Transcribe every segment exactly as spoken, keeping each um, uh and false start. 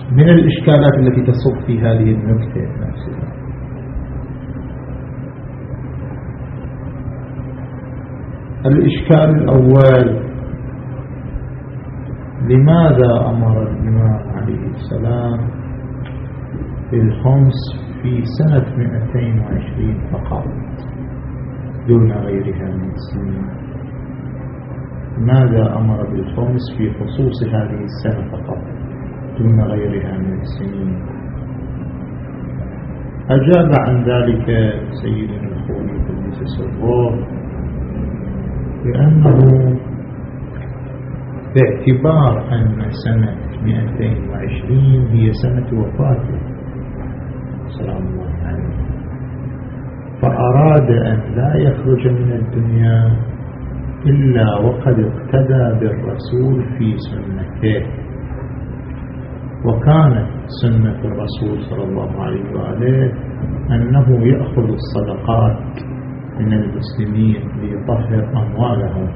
من الإشكالات التي تصب في هذه النكتة نفسها الإشكال الأول: لماذا أمر الإمام عليه السلام بالخمس في سنة مئتين وعشرين فقط دون غيرها من السنين؟ لماذا أمر بالخمس في خصوص هذه السنة فقط دون غيرها من السنين؟ أجاب عن ذلك سيدنا الخوي قدس سره بأنه باعتبار أن سنة مئتين وعشرين هي سنة وفاته سلام الله عليه، فأراد أن لا يخرج من الدنيا إلا وقد اقتدى بالرسول في سنته. وكانت سنة الرسول صلى الله عليه وآله أنه يأخذ الصدقات من المسلمين ليطهر أموالهم،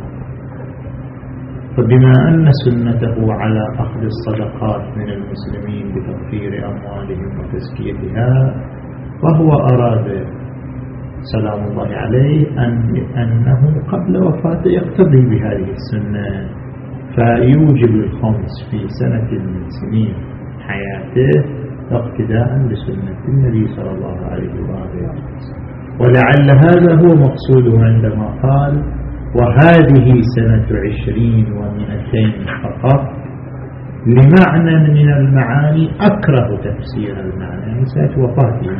فبما أن سنته على أخذ الصدقات من المسلمين بتطهير أموالهم وتزكيتها، وهو أراد سلام الله عليه أن أنه قبل وفاته يقتضي بهذه السنة، فيوجب الخمس في سنة من سنين حياته اقتداء بسنة النبي صلى الله عليه وآله. ولعل هذا هو مقصوده عندما قال: وهذه سنة عشرين ومئتين فقط، لمعنى من المعاني أكره تفسير المعنى، يعني سنة وفاته،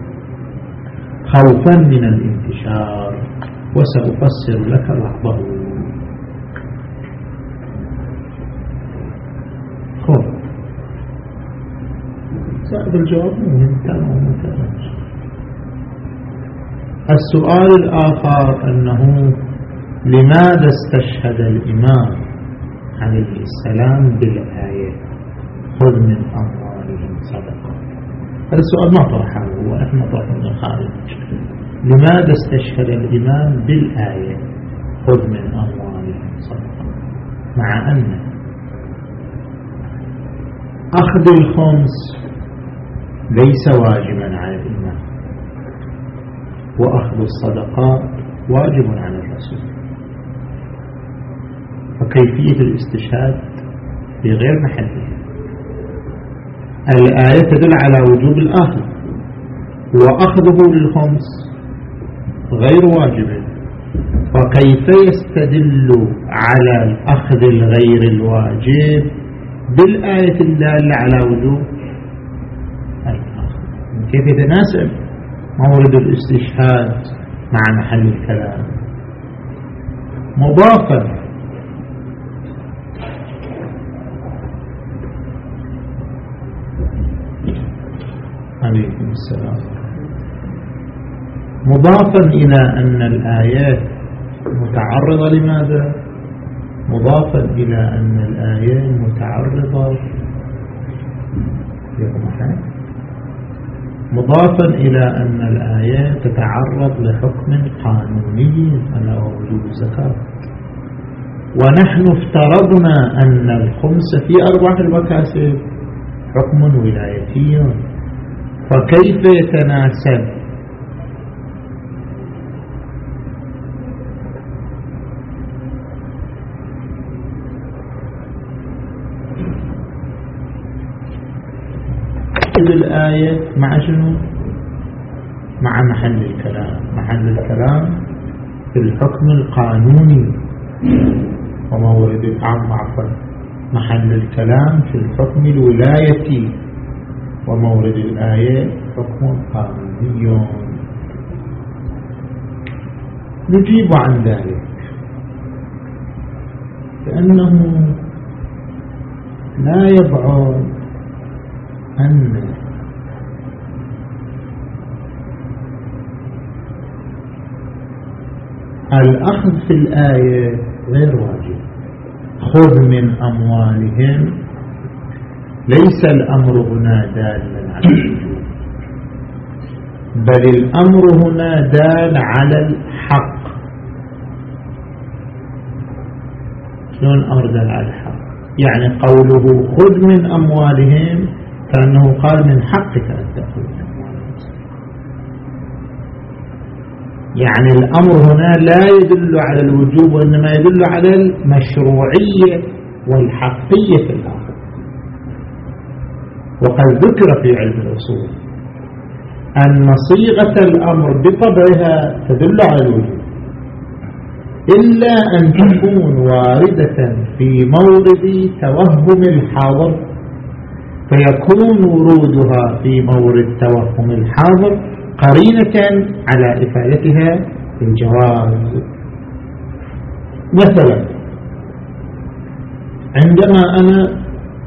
خوفا من الانتشار، وسأفسر لك بعضه. خب سأل الجواب مهم كان ومكان. السؤال الآخر أنه لماذا استشهد الإمام عليه السلام بالآية خذ من أموالهم صدقة؟ هذا السؤال ما طرحه ونحن طرحه من الخارج. لماذا استشهد الإمام بالآية خذ من أموالهم صدقة، مع أن أخذ الخمس ليس واجبا على الإمام، وأخذ الصدقات واجب على الرسول، فكيفية الاستشهاد في غير محلها. الآية تدل على وجوب الأخذ، وأخذه للخمس غير واجب، فكيف يستدل على الأخذ الغير الواجب بالآية الدالة على وجوب الأخذ؟ كيف يتناسب مورد الاستشهاد مع محل الكلام؟ مضافا عليكم السلام مضافا إلى أن الآيات متعرضة لماذا؟ مضافا إلى أن الآيات متعرضة مضافا إلى أن الآيات تتعرض لحكم قانوني ألا وجوب الزكاة، ونحن افترضنا أن الخمس في أرباح المكاسب حكم ولايتي، فكيف يتناسب الآية مع شنو؟ مع محل الكلام. محل الكلام في الحكم القانوني ومورد العام، عفوا محل الكلام في الحكم الولايتي، ومورد الآية حكم قانوني. نجيب عن ذلك لأنه لا يبعد أن الأخذ في الآية غير واجب. خذ من أموالهم، ليس الأمر هنا دالا على الوجوب، بل الأمر هنا دال على الحق. شلون الأمر دال على الحق؟ يعني قوله خذ من أموالهم كأنه قال من حقك أن تأخذ أموال المسلمين. يعني الأمر هنا لا يدل على الوجوب وإنما يدل على المشروعية والحقية في الأخذ. وقد ذكر في علم الأصول أن صيغة الأمر بطبعها تدل على الوجوب إلا أن تكون واردة في مورد توهم الحاضر، فيكون ورودها في مورد توهم الحاضر قرينة على إفادتها الجواز. مثلا عندما أنا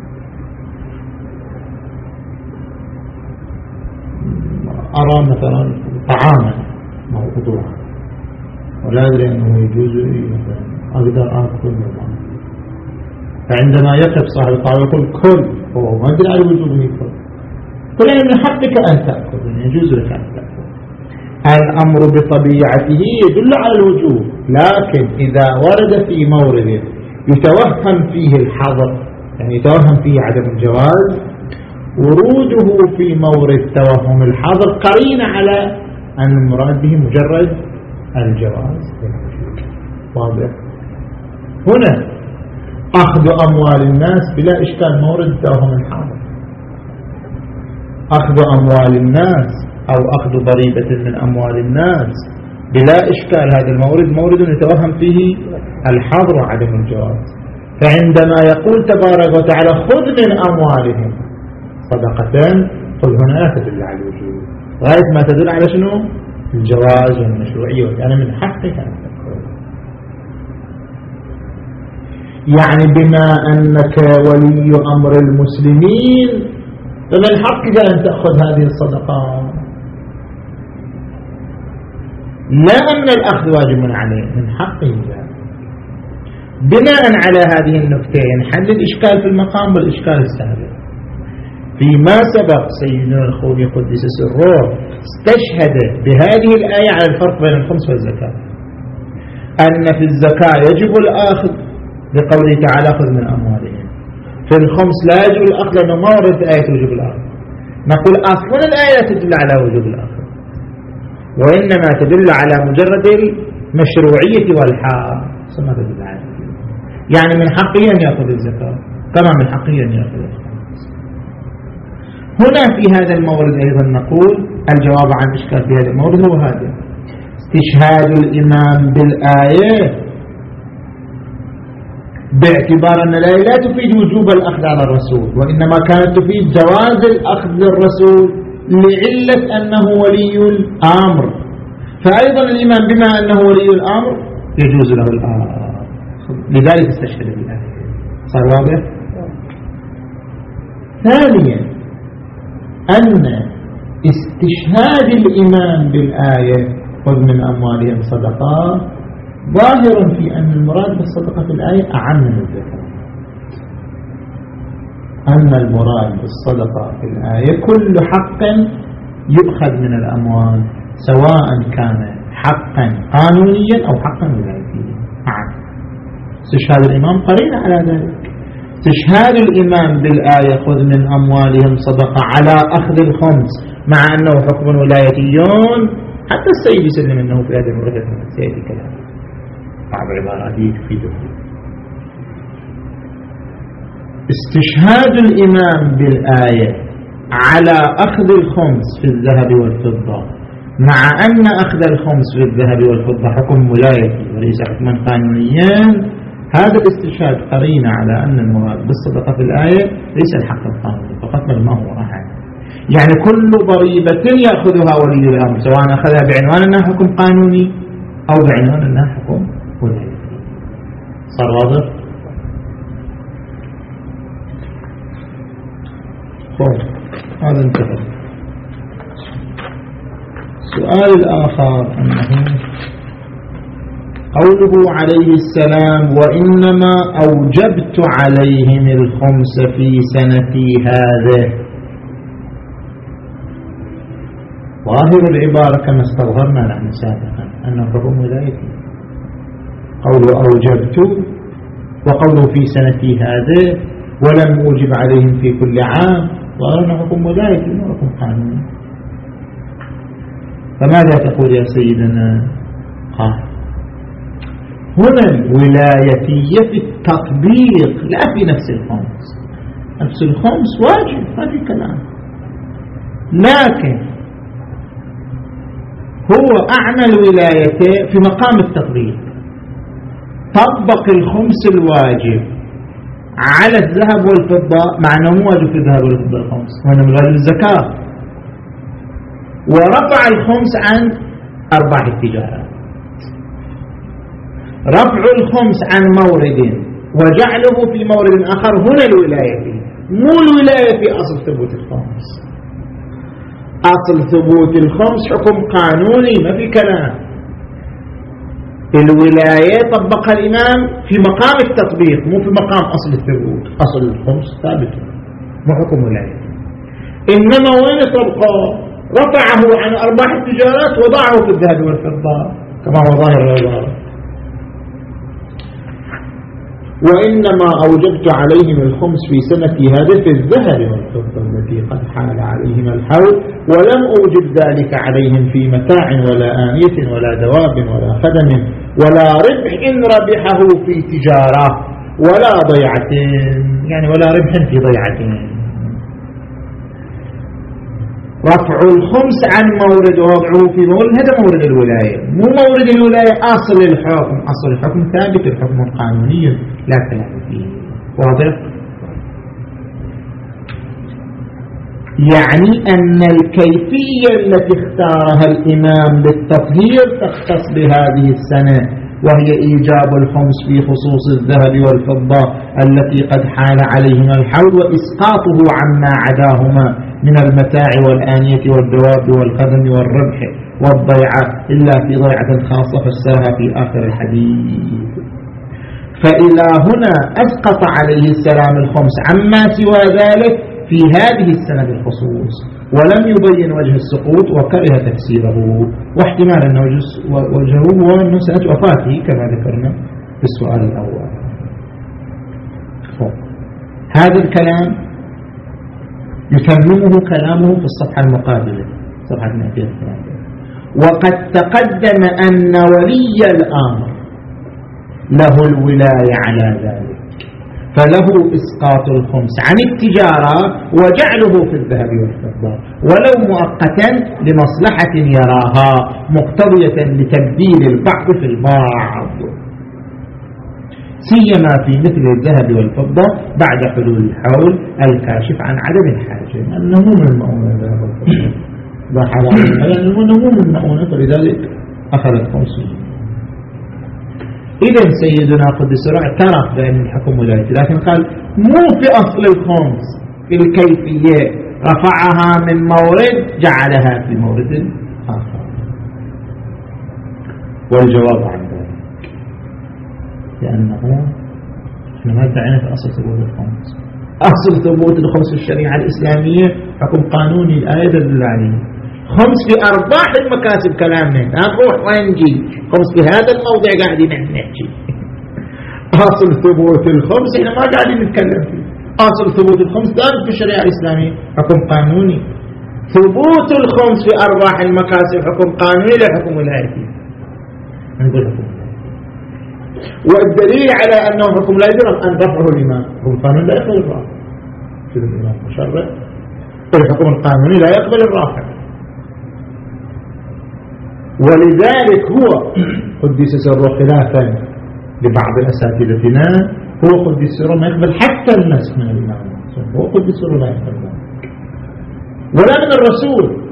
أرى مثلا طعاما موضوعا ولا أدري أنه يجوز لي مثلا أقدر أكل منه، فعندما يقف صاحب الطعام يقول كل، هو ما أدري على وجوب يكل، قل يعني من حقك أن تأكل، يعني يجوز لك أن تأكل. الأمر بطبيعته يدل على الوجوب، لكن إذا ورد في مورد يتوهم فيه الحظر، يعني يتوهم فيه عدم الجواز، وروده في مورد توهم الحظر قرين على أن المراد به مجرد الجواز. واضح؟ هنا أخذ أموال الناس بلا إشكال مورد توهم الحظر، أخذ أموال الناس أو أخذ ضريبة من أموال الناس بلا إشكال هذا المورد مورد يتوهم فيه الحظر وعدم الجواز. فعندما يقول تبارك وتعالى خذ من أموالهم صدقة، قل هنا لا تدل على الوجوب، غاية ما تدل على شنو؟ الجواز والمشروعية، وكان من حقك أن تأخذ. يعني بما أنك ولي أمر المسلمين فمن حقك أن تأخذ هذه الصدقات، لا أن الأخذ واجب عليه، من حقه. بناء على هذه النكتين حل الإشكال في المقام والإشكال السابق. فيما سبق سيدنا الخوي قدس سره استشهد بهذه الآية على الفرق بين الخمس والزكاة، أن في الزكاة يجب الأخذ بقوله تعالى خذ من أموالهم، في الخمس لا يجب الأخذ لأنه ما ورد آية وجوب الأخذ. نقول أصلا الآية تدل على وجوب الأخذ، وإنما تدل على مجرد المشروعية والحق، ثم تدل على يعني من حقه أن يأخذ الزكاة كما من حقه أن يأخذ الخمس. هنا في هذا المورد أيضا نقول الجواب عن إشكال في هذا المورد هو هذا: استشهاد الإمام بالآية باعتبار أن الآية لا تفيد وجوب الأخذ على الرسول، وإنما كانت تفيد جواز الأخذ للرسول لعلة أنه ولي الأمر، فأيضا الإمام بما أنه ولي الأمر يجوز له الأمر، لذلك استشهد بالآية. صار واضح؟ ثانيا أن استشهاد الإمام بالآية خذ من أموالهم صدقات ظاهر في أن المراد بالصدقة في الآية أعم من الزكاة، أن المراد بالصدقة في الآية كل حق يؤخذ من الأموال سواء كان حقا قانونيا أو حقا ولايتيا. أعم. استشهاد الإمام قرين على ذلك. استشهاد الإمام بالآية خذ من أموالهم صدقة على أخذ الخمس مع أنه حكم ولايتيون، حتى السيد يسلم أنه في هذه المرحلة سيأتي كلام بعض عباراته تفيده. استشهاد الإمام بالآية على أخذ الخمس في الذهب والفضة مع أن أخذ الخمس في الذهب والفضة حكم ولايتي وليس حكما قانونيا، هذا الاستشهاد قرين على أن المراد بالصدقة في الآية ليس الحق القانوني فقط بل ما هو أحد. يعني كل ضريبة يأخذها ولي الأمر سواء أخذها بعنوان أنها حكم قانوني أو بعنوان أنها حكم ولايتي. صار واضح؟ هذا انتهى. السؤال الآخر أنه قوله عليه السلام وإنما أوجبت عليهم الخمس في سنتي هذا، ظاهر العبارة كما استظهرنا نحن سابقا أنه حكم ولايتي، قوله أوجبت وقوله في سنتي هذا ولم أوجب عليهم في كل عام، وأنا حكم ولايتي ما حكم قانوني. فماذا تقول يا سيدنا؟ قال هنا الولايتية في التطبيق لا في نفس الخمس. نفس الخمس واجب ما في كلام، لكن هو أعنى الولايتين في مقام التطبيق. طبق الخمس الواجب على الذهب والفضة مع أنه مو واجب في الذهب والفضة الخمس، وأنه من واجب الزكاة، ورفع الخمس عن أرباح التجارة. رفع الخمس عن مورد وجعله في مورد آخر هنا الولاية، مو الولاية في أصل ثبوت الخمس. أصل ثبوت الخمس حكم قانوني ما في كلام. الولاية طبقها الإمام في مقام التطبيق مو في مقام أصل الثبوت. أصل الخمس ثابت مو حكم ولاية، إنما وين طبقه؟ رفعه عن أرباح التجارات وضعه في الذهب والفضة كما هو ظاهر العبارة. وإنما أوجبت عليهم الخمس في سنتي هذه في الذهب والفضة التي قد حال عليهم الحول، ولم أوجب ذلك عليهم في متاع ولا آنية ولا دواب ولا خدم ولا ربح إن ربحه في تجارة ولا ضيعة، يعني ولا ربح في ضيعة. رفع الخمس عن مورد ووضعه في مورد هذا مورد الولاية، مو مورد الولاية أصل الحكم. أصل الحكم ثابت، الحكم قانوني لا كلام فيه. واضح؟ يعني أن الكيفية التي اختارها الإمام للتطهير تختص بهذه السنة، وهي إيجاب الخمس في خصوص الذهب والفضة التي قد حال عليهما الحول، وإسقاطه عما عداهما من المتاع والآنية والدواب والقدم والربح والضيعة إلا في ضيعة خاصة فسرها في آخر الحديث. فإلى هنا أسقط عليه السلام الخمس عما سوى ذلك في هذه السنة بالخصوص، ولم يبين وجه السقوط وكره تفسيره، واحتمال أنه وجهه هو أنه سنة وفاته كما ذكرنا في السؤال الأول. هذا الكلام يتممه كلامه في الصفحة المقابلة صفحة مئتين وثلاثين. وقد تقدم أن ولي الأمر له الولاية على ذلك، فله إسقاط الخمس عن التجارة وجعله في الذهب والفضة ولو مؤقتا لمصلحة يراها مقتضية لتبديل البعض في البعض، سيما في مثل الذهب والفضة بعد حلول الحول الكاشف عن عدم الحاجة، أنه من المؤونة الذهب والفضة ضحى لأنه من المؤونة، فلذلك أخذت خمسين. إذن سيدنا قدس روح اعترف بأن الحكم ولايته، لكن قال مو في أصل الخمس، في الكيفية رفعها من مورد جعلها في مورد آخر. والجواب عن ذلك لأنه احنا ما ادعينا في أصل ثبوت الخمس. أصل ثبوت الخمس في الشريعة الإسلامية حكم قانوني، الآية تدل عليه. خمس في أرباح المكاسب كلامنا، لا نروح ونجي خمس في هذا الموضع قاعدين نحكي. أصل ثبوت الخمس احنا ما قاعدين نتكلم فيه. أصل ثبوت الخمس ثابت في الشريعة الإسلامية حكم قانوني. ثبوت الخمس في أرباح المكاسب حكم قانوني لا حكم ولايتي. نقول حكم والدليل على أنه حكم لا يجرم أن رفعه الإمام. حكم القانون لا يقبل الرافع، كذا الإمام مشرع. الحكم القانوني لا يقبل الرافع، ولذلك هو قدس سره خلافا لبعض أساتذتنا، هو قدس سره ما يقبل حتى النسخ من الإمام، هو قدس سره لا يقبل ذلك ولا من الرسول.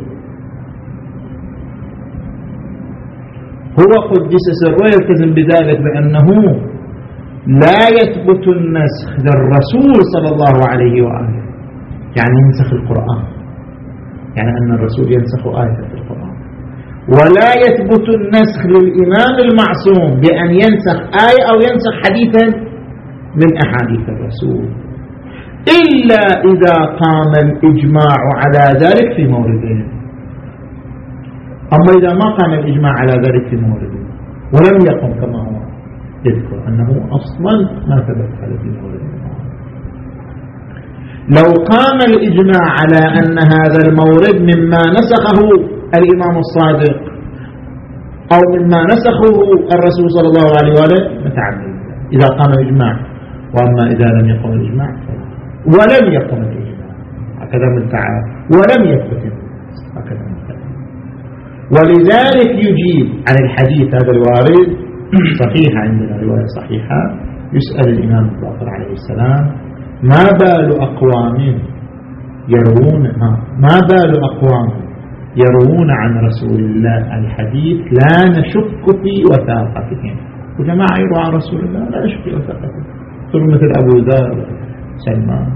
هو قدس سره يلتزم بذلك بأنه لا يثبت النسخ للرسول صلى الله عليه وآله، يعني ينسخ القرآن، يعني أن الرسول ينسخ آية في القرآن، ولا يثبت النسخ للإمام المعصوم بأن ينسخ آية أو ينسخ حديثا من أحاديث الرسول إلا إذا قام الإجماع على ذلك في موردين. أما إذا ما قام الإجماع على ذلك في موردين ولم يقم كما هو يذكر أنه أصلا ما ثبت على في موردين، لو قام الإجماع على أن هذا المورد مما نسخه الإمام الصادق أو مما نسخه الرسول صلى الله عليه وآله متعمد إذا قام الإجماع، وأما إذا لم يقم الإجماع ولم يقم الإجماع هكذا مدعى ولم يثبت هكذا مدعى. ولذلك يجيب عن الحديث هذا الوارد صحيح، عندنا رواية صحيحة، يسأل الإمام الباقر عليه السلام: ما بال أقوام يروون ما بال أقوام يروون عن رسول الله الحديث لا نشك في وثاقتهم. وجماعة يروى عن رسول الله لا نشك في وثاقتهم، مثل أبو ذر سلمان.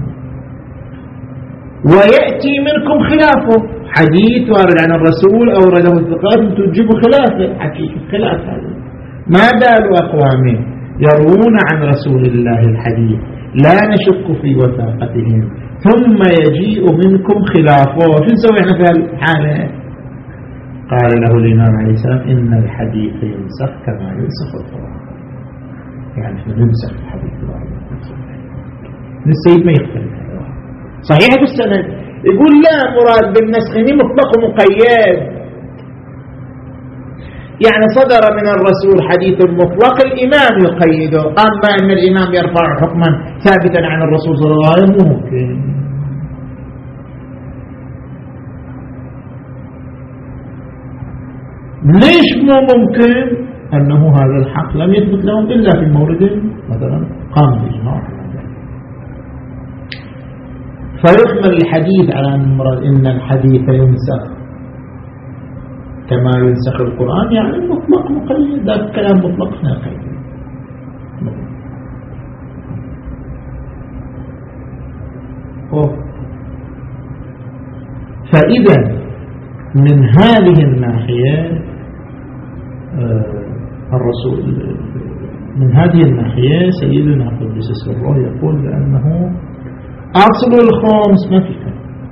ويأتي منكم خلافه، حديث وارد عن الرسول أورده الثقات تجيبوا خلافه، حقيقة خلاف هذا. ما بال أقوام يروون عن رسول الله الحديث لا نشك في وثاقتهم ثم يجيء منكم خلافه، شو نسوي احنا في الحالة؟ قال له الإمام عليه السلام: إن الحديث ينسخ كما ينسخ القرآن. يعني احنا ننسخ الحديث السيد ما يختلف صحيح بالسند، يقول لا مراد بالنسخ مطلق مقيد، يعني صدر من الرسول حديث مطلق الإمام يقيده، أما أن الإمام يرفع حكما ثابتا عن الرسول صلى الله عليه وسلم ممكن. ليش مو ممكن؟ أنه هذا الحق لم يثبت لهم إلا في مورد مثلا قام بإجماع، فيحمل الحديث على أن الحديث ينسخ كما ينسخ القرآن، يعني مطلق مقيد، ذلك كلام مطلق نقيد. فإذا من هذه الناحية الرسول من هذه الناحية سيدنا قدس سره يقول بأنه أصل الخمس ما في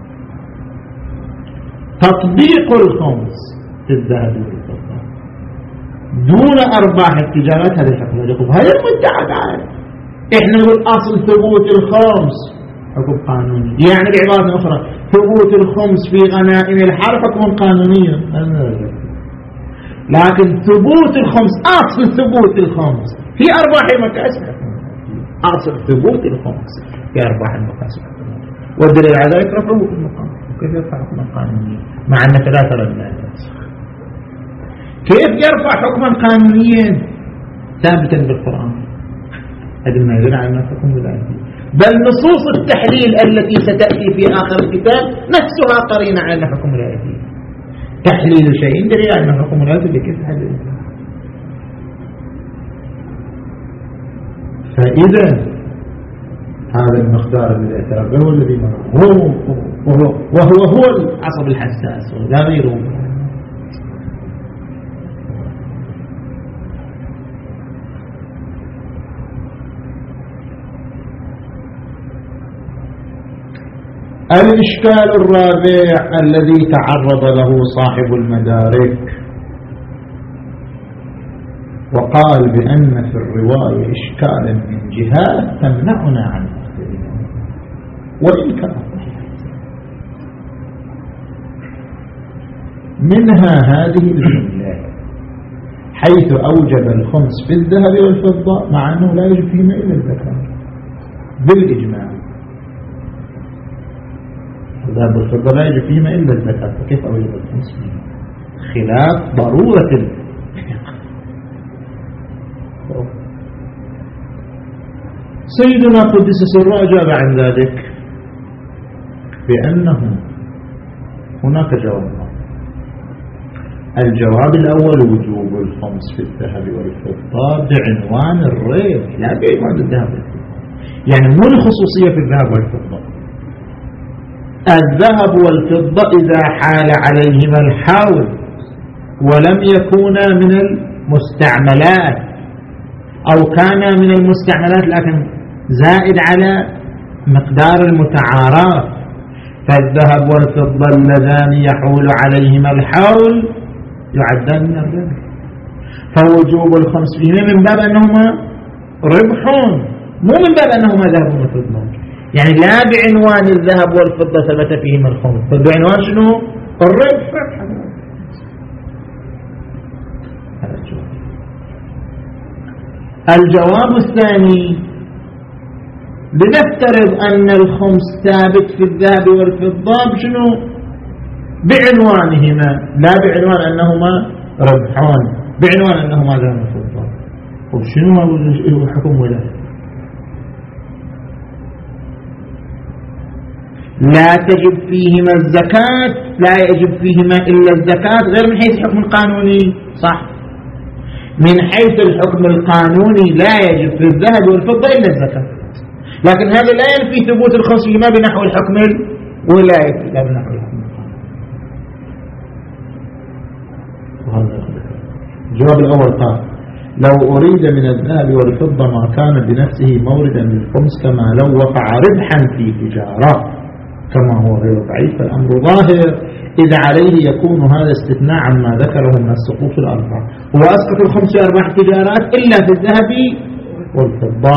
تطبيق الخمس في الذهب والفضة دون أرباح التجارات، هذا الحكم يقول هذا المدعى تعالى. إحنا نقول أصل ثبوت الخمس حكم قانوني، يعني بعبارة أخرى ثبوت الخمس في غنائم الحرب حكم قانوني، لكن ثبوت الخمس أصل ثبوت الخمس في أرباح المكاسب، أصل ثبوت الخمس في أرباح المكاسب، والدليل على ذلك رفعه في المقام. كيف يرفع حكما قانونيا مع أن ثلاثة رجلات؟ كيف يرفع حكما قانونيا ثابتا بالقرآن؟ هذا ما يدل على أنه حكم ولايتي، بل نصوص التحليل التي ستأتي في آخر الكتاب نفسها قرينة على أنه حكم ولايتي. تحليل شيء دليل على أنه حكم ولايتي بكيف حلل. فإذا هذا المقدار الذي اعترف به الذي هو وهو وهو هو العصب الحساس ولا غيره. الإشكال الرابع الذي تعرض له صاحب المدارك وقال بأن في الرواية إشكالا من جهات تمنعنا عن أخذها وإن كان منها هذه الجملة حيث أوجب الخمس في الذهب والفضة مع أنه لا يجب فيهما إلا الزكاة بالإجماع. الذهب والفضة لا يجب فيهما إلا الزكاة، فكيف أوجب الخمس فيهما؟ خلاف ضرورة. سيدنا قدس سره أجاب عن ذلك بأنه هناك جواب. الجواب الأول وجوب الخمس في الذهب والفضة بعنوان الريب لا بعنوان الذهب والفضة، يعني مو الخصوصية في الذهب والفضة. الذهب والفضة إذا حال عليهما الحول ولم يكونا من المستعملات أو كان من المستعملات لكن زائد على مقدار المتعارف، فالذهب والفضة اللذان يحول عليهما الحول يعدان من الربح، فوجوب الخمس فيهما من باب أنهما ربح مو من باب أنهما ذهب وفضة. يعني لا بعنوان الذهب والفضة ثبت فيهما الخمس، بعنوان شنو؟ الربح. هذا الجواب. الجواب الثاني، لنفترض أن الخمس ثابت في الذهب والفضة بشنو؟ بعنوانهما، لا بعنوان أنهما ربحان، بعنوان أنهما ذهب وفضة. وبشنو هو حكم ولاية؟ لا تجب فيهما الزكاة، لا يجب فيهما إلا الزكاة، غير من حيث الحكم القانوني. صح، من حيث الحكم القانوني لا يجب في الذهب والفضة إلا الزكاة، لكن هذا لا ينفي ثبوت الخمس فيما بنحو الحكم الولاية، لا بنحو الحكم القانوني. الجواب الأول قال: لو أريد من الذهب والفضة ما كان بنفسه موردا للخمس كما لو وقع ربحا في تجارة كما هو غير ضعيف، فالأمر ظاهر، إذا عليه يكون هذا استثناء عما ذكره من السقوط الأربعة. هو أسقط الخمس أربع تجارات إلا في الذهب والفضة،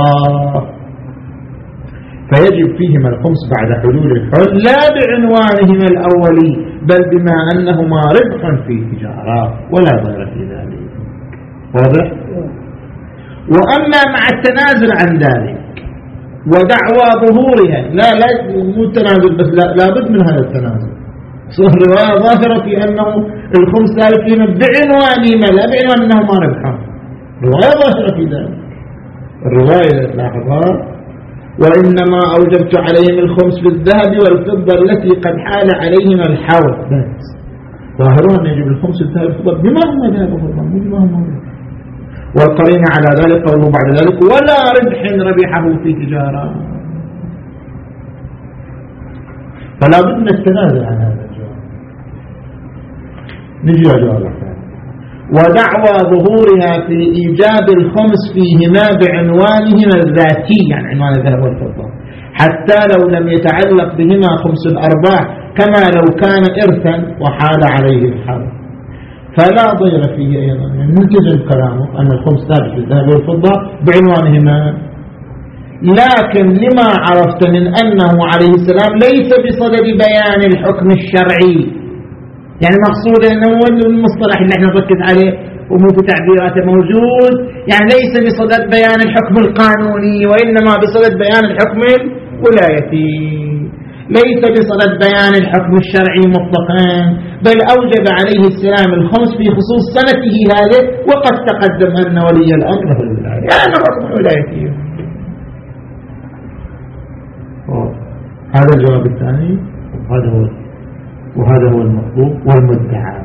فيجب فيهما الخمس بعد حلول الحل لا بعنوانهما الأولي، بل بما أنهما ربح في تجارة ولا ضير في ذلك. واضح؟ وأما مع التنازل عن ذلك ودعوى ظهورها، لا لا مو التنازل بس، لا لابد من هذا التنازل. صار الرواية ظاهرة في أنه الخمس ثالثين بعنوانهما لا بعنوان أنهما ربحان، الرواية ظاهرة في ذلك. الرواية لاحظها: وإنما أوجبت عليهم الخمس بالذهب والفضة التي قد حال عليهما الحول، بس ظاهرها أن يجب الخمس بالذهب والفضة بما هم ذهب وفضة، مو بما هم ربح. والقرينة على ذلك قوله بعد ذلك: ولا ربح ربحه في تجارة. فلا بد من التنازل عن هذا الجواب. نجي لجواب الثاني: ودعوى ظهورها في إيجاب الخمس فيهما بعنوانهما الذاتي، يعني عنوان الذهب والفضة، حتى لو لم يتعلق بهما خمس الأرباح، كما لو كان إرثا وحال عليه الحول، فلا ضير فيه أيضا. يعني نلتزم كلامه أن الخمس ثابت في الذهب والفضة بعنوانهما، لكن لما عرفت من أنه عليه السلام ليس بصدد بيان الحكم الشرعي، يعني مقصود أنه المصطلح اللي احنا نركز عليه ومو في تعبيراته موجود، يعني ليس بصدد بيان الحكم القانوني، وإنما بصدد بيان الحكم الولايتي، ليس بصدد بيان الحكم الشرعي مطلقا، بل أوجب عليه السلام الخمس في خصوص سنته هذه، وقد تقدم أن ولي الأمر هو الولاية، يعني حكم الولايتي. هذا الجواب الثاني، وهذا هو وهذا هو المطلوب والمدعى.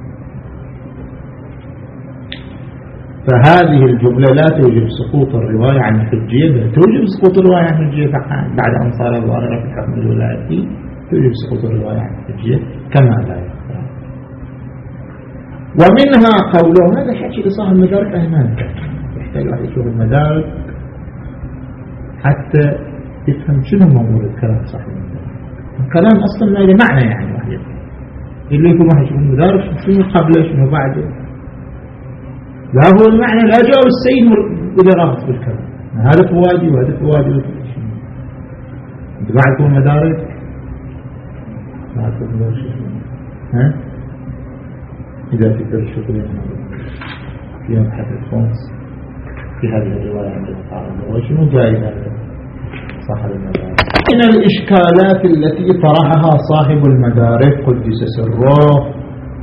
فهذه الجملة لا توجب سقوط الرواية عن الحجية، بل توجب سقوط الرواية عن الحجية بعد أن صار الظاهرة في الحكم الولايتي، توجب سقوط الرواية عن الحجية كما لا يخفى. ومنها قوله، هذا حكي لصاحب المدارك أهمان، يحتاج واحد يشوف المدارك حتى يفهم شنو موضوع الكلام صاحب المدارك. الكلام أصلا ما له معنى، يعني واحد يفهم اللي يكون واحد يشوف المدارك شنو قبله شنو بعده، لا هو المعنى، لا جاء السيد إلى رابط بالكلام، هذا فوادي وهذا فوادي. انت بعد تكون مدارك بعد تكون مدارك ها إذا تقدر الشكل في يوم حد الخمس في هذه الرواية عندما تعرض وشنو جاي هذا صاحب المدارك. من الإشكالات التي طرحها صاحب المدارك قدس سره: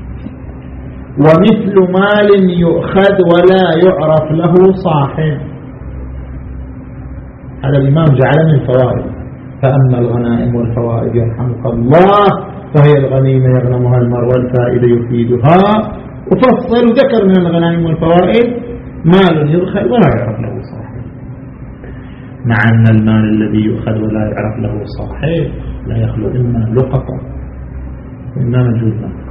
ومثل مال يؤخذ ولا يعرف له صاحب. هذا الإمام جعل من الفوائد: فأما الغنائم والفوائد يرحمك الله فهي الغنيمة يغنمها المرء والفائدة يفيدها، وفصل ذكر من الغنائم والفوائد مال يؤخذ ولا يعرف له صاحب، مع أن المال الذي يؤخذ ولا يعرف له صاحب لا يخلو إما لقطة وإما مجهول مال.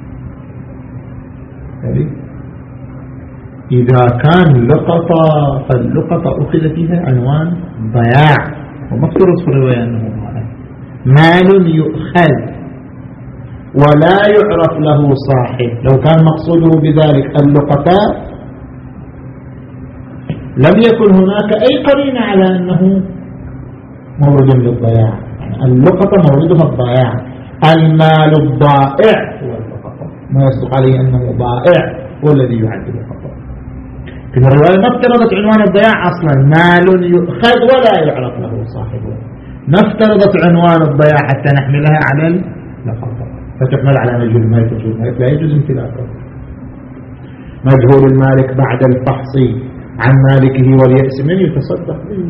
إذا كان لقطة، فاللقطة أخذ فيها عنوان ضياع، ومفترض في الرواية أنه مال يؤخذ ولا يعرف له صاحب. لو كان مقصوده بذلك اللقطة لم يكن هناك أي قرينة على أنه مورد للضياع، يعني اللقطة موردها الضياع. المال الضائع هو اللقطة، ما يصدق عليه أنه ضائع هو الذي يعد اللقطة. في الرواية ما افترضت عنوان الضياع أصلا، مال يؤخذ ولا يعرف له صاحبه، ما افترضت عنوان الضياع حتى نحملها على اللقطة، فتحمل على مجهول المالك. مجهول المالك لا يجوز امتلاكه. مجهول المالك بعد الفحص عن مالكه واليأس منه يتصدق به.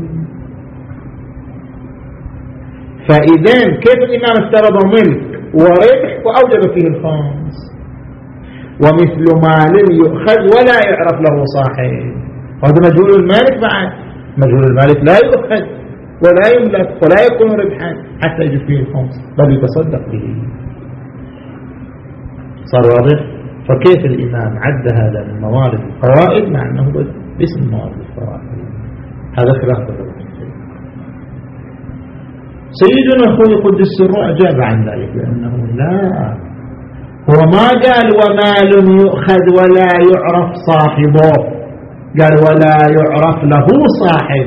فإذا كيف الإمام افترض ملك وربح وأوجب فيه الخمس؟ ومثل مال يؤخذ ولا يعرف له صاحب، هذا مجهول المالك. بعد مجهول المالك لا يؤخذ ولا يملك ولا يكون ربحا حتى يجب فيه الخمس، بل يتصدق به. صار واضح؟ فكيف الإمام عد هذا من موارد الفوائد مع أنه باسم موارد الفوائد؟ هذا خلاف الرواية. سيدنا أخوي قدس سره أجاب عن ذلك بأنه لا، هو ما قال ومال يؤخذ ولا يعرف صاحبه، قال ولا يعرف له صاحب.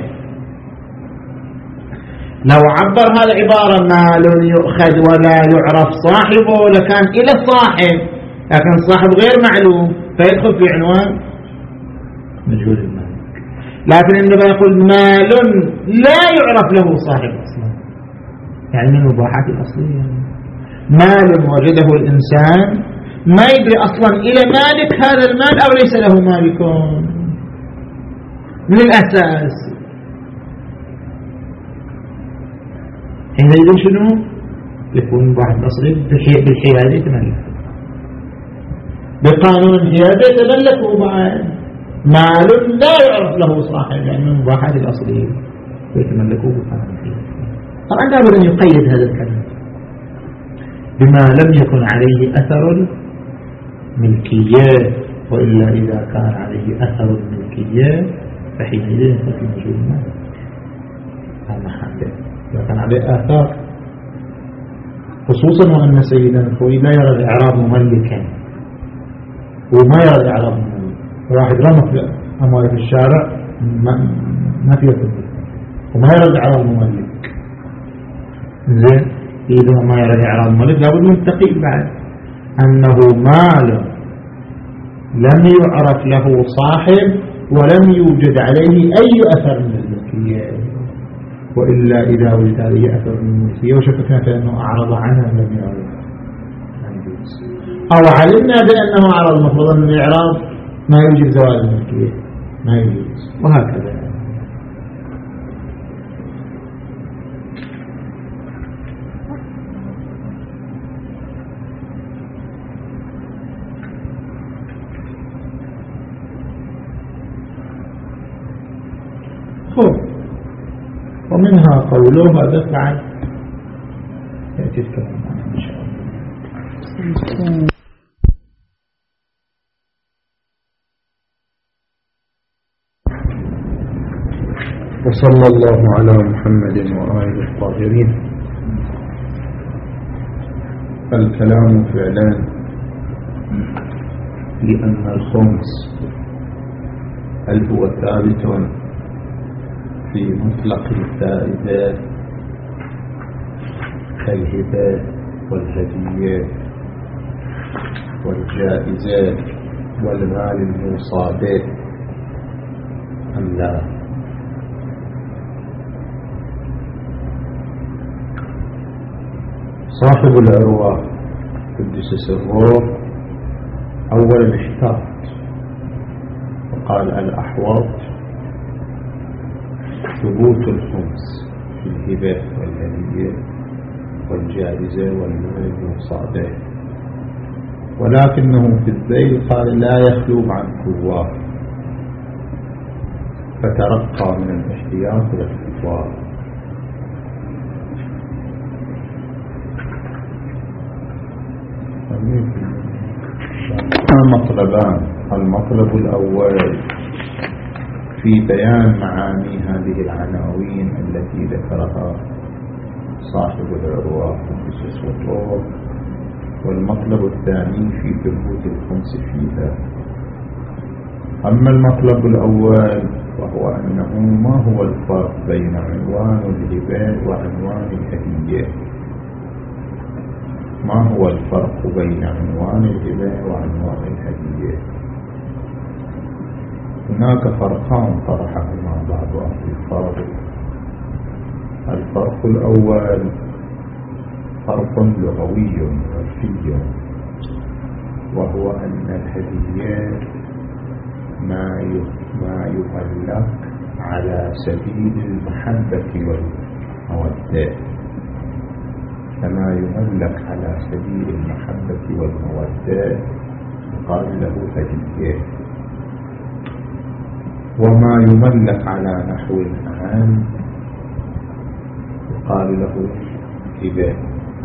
لو عبر هذا عبارة مال يؤخذ ولا يعرف صاحبه لكان إلى صاحب، لكن الصاحب غير معلوم فيدخل في عنوان مجهول المال. لكن عندما يقول مال لا يعرف له صاحب أصلا، يعني من المباحات الأصلية، مال وجده الإنسان ما يدري أصلا إلى مالك هذا المال أو ليس له مالك من الأساس. حينئذ شنو يكون مباحة الأصلية؟ بالحيادة يتملك، بقانون الحيادة يتملكه بعد. مال لا يعرف له صاحب يعني من مباحات الأصلية ويتملكه بقانون الحيادة. طبعا لابد أن يقيد هذا الكلام بما لم يكن عليه أثر الملكية، وإلا إذا كان عليه أثر الملكية فحينئذ يكون في مجهول المال. هذا حاجة إذا كان عليه آثار، خصوصا وأن سيدنا الخوي لا يرى الإعراب مملكا وما يرى الإعراب مملك. واحد رمى في أموال في الشارع ما, ما فيه تبديل وما يرى الإعراب مملك. زين، إذا ما يرى الإعراب مملك لابد من التقييد بعد أنه مال لم يعرف له صاحب ولم يوجد عليه أي أثر من الملكية، وإلا إذا وجد عليه أثر من الملكية وشككنا في أنه أعرض عنها لم يعرض، أو علمنا بأنه أعرض المفروض أن الإعراب ما يوجد زوال الملكية ما يوجد، وهكذا. ومنها قوله هذا بعد يأتي الكلام عنه إن شاء الله. وصلى الله على محمد وآله الطاهرين. الكلام فعلان، لأن الخمس هل هو ثابت في مطلق الفائدات كالهبات والهديات والجائزات والمال الموصى به أم لا؟ صاحب الأرواح قدس سره أولا احتاط وقال الأحواط ثبوت الخمس في الهبات والهديات والجائزة والمال المصادة، ولكنه في الذيل قال لا يخلو عن كوار، فترقى من الاحتياط إلى الكفار. المطلبان، المطلب الأول في بيان معاني هذه العناوين التي ذكرها صاحب الأرواح قدس سره، والمطلب الثاني في ثبوت الخمس فيها. أما المطلب الأول وهو أنه ما هو الفرق بين عنوان الهبة وعنوان الهدية؟ ما هو الفرق بين عنوان الهبة وعنوان الهدية؟ هناك فرقان طرحهما بعض أهل الفاضل. الفرق الأول فرق لغوي عرفي، وهو أن الهدية ما ما يملك على سبيل المحبة والمودة، فما يملك على سبيل المحبة والمودة قال له هدية، وما يملك على نحو العام قال له هبة.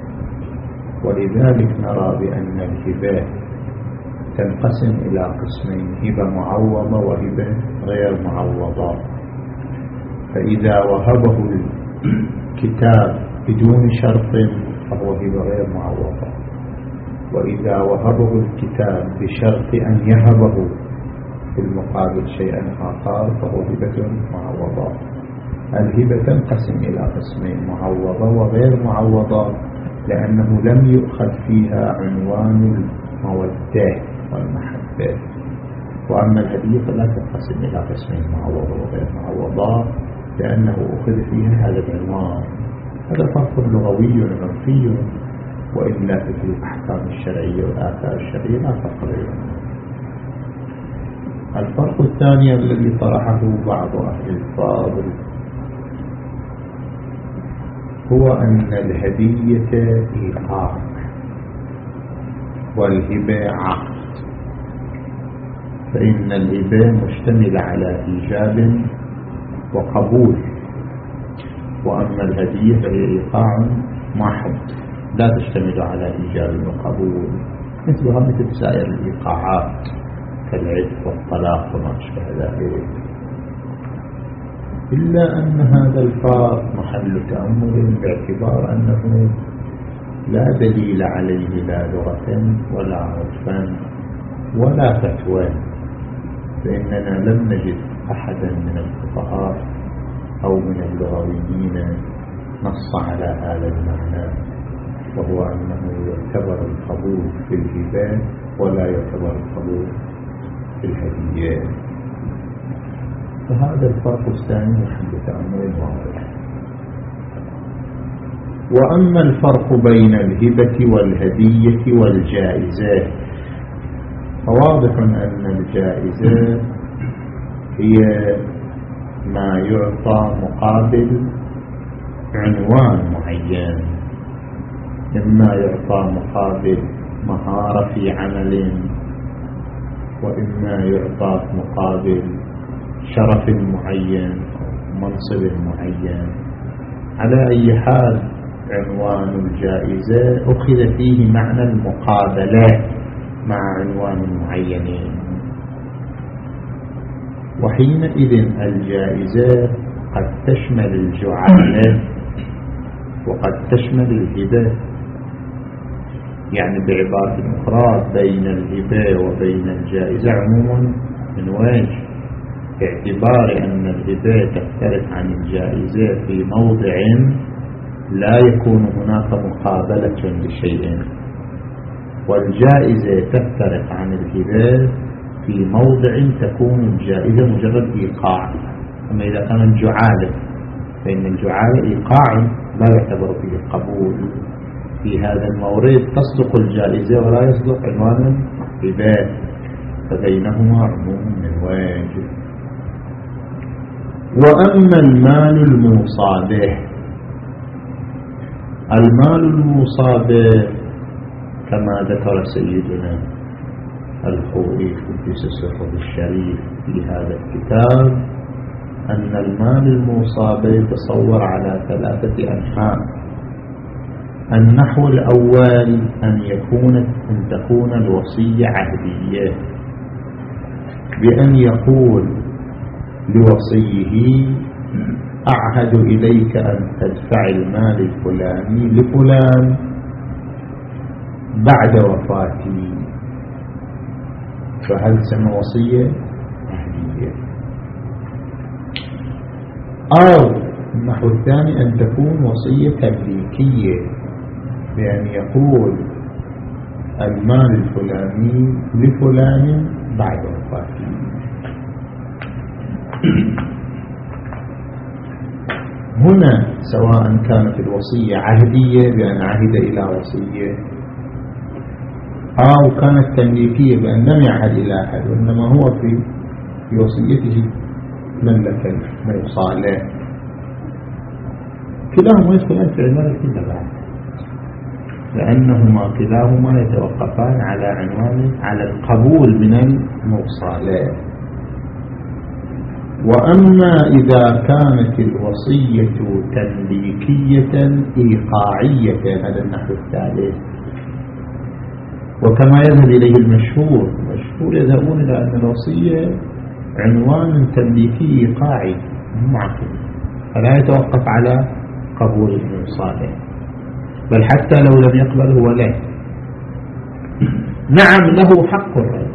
ولذلك نرى بأن الهبة تنقسم إلى قسمين: هبة معوضة وهبة غير معوضة. فإذا وهبه الكتاب بدون شرط فهو هبة غير معوضة، وإذا وهبه الكتاب بشرط أن يهبه في المقابل شيئا آخر فهو هبة معوضة. الهبة تنقسم إلى قسمين: معوضة وغير معوضة، لأنه لم يؤخذ فيها عنوان المودة والمحبة. وأما الهدية فلا تنقسم إلى قسمين: معوضة وغير معوضة، لأنه أخذ فيها هذا العنوان. هذا فرق لغوي عرفي، وإلا في الأحكام الشرعية والآثار الشرعية لا فرق بينهما. الفرق الثاني الذي طرحه بعض أهل الفاضل هو أن الهدية إيقاع والهبة عقد. فإن الهبة مشتملة على إيجاب وقبول، وأما الهدية فهي إيقاع محض لا تشتمل على إيجاب وقبول، مثلها مثل سائر الإيقاعات كالعتق والطلاق وما أشبه ذلك. إلا أن هذا الفرق محل تأمل، باعتبار أنه لا دليل عليه لا لغة ولا عرفا ولا فتوى. فإننا لم نجد أحدا من الفقهاء أو من اللغويين نص على هذا المعنى، وهو أنه يعتبر القبول في الهبة ولا يعتبر القبول في الهدية. فهذا الفرق الثاني محل تأمل واضح. وأما الفرق بين الهبة والهدية والجائزة فواضح أن الجائزة هي ما يعطى مقابل عنوان معين، إما يعطى مقابل مهارة في عمل، وإما يعطى مقابل شرف معين أو منصب معين. على أي حال عنوان الجائزة أخذ فيه معنى المقابلة مع عنوان معين، وحينئذ الجائزة قد تشمل الجعالة وقد تشمل الهبة. يعني بعبارة أخرى بين الهبة وبين الجائزة عموما من وجه، باعتبار أن الهبة تختلف عن الجائزة في موضع لا يكون هناك مقابلة لشيء، والجائزة تختلف عن الهبة في موضع تكون الجائزة مجرد إيقاع. أما إذا كان الجعالة فإن الجعالة إيقاع لا يعتبر فيه القبول. في هذا المورد تصدق الجائزة ولا يصدق عنوان الهبة، فبينهما عموم من وجه. وأما المال الموصى به، المال الموصى به كما ذكر سيدنا الخوئي قدس سره الشريف في هذا الكتاب، أن المال الموصى به يتصور على ثلاثة أنحاء. النحو الأول أن يكون أن تكون الوصية عهدية، بأن يقول لوصيه أعهد إليك أن تدفع المال الفلاني لفلان بعد وفاتي، فهل سمى وصية عهدية؟ أو النحو الثاني أن تكون وصية تمليكية، بأن يقول المال الفلاني لفلان بعد وفاته. هنا سواء كانت الوصية عهدية بأن عهد إلى وصية، أو كانت تمليكية بأن لم يعهد إلى أحد وإنما هو في وصيته ملك ما يوصى له، كلاهما يدخلان في عنوان الكلة، لأنهما كلاهما يتوقفان على عنوان على القبول من الموصى له. وأما إذا كانت الوصية تمليكية إيقاعية، هذا النحو الثالث، وكما يذهب إليه المشهور، المشهور يذهبون إلى أن الوصية عنوان تمليكي إيقاعي معقول، فلا يتوقف على قبول الموصى له، بل حتى لو لم يقبل هو له. نعم له حق الرد،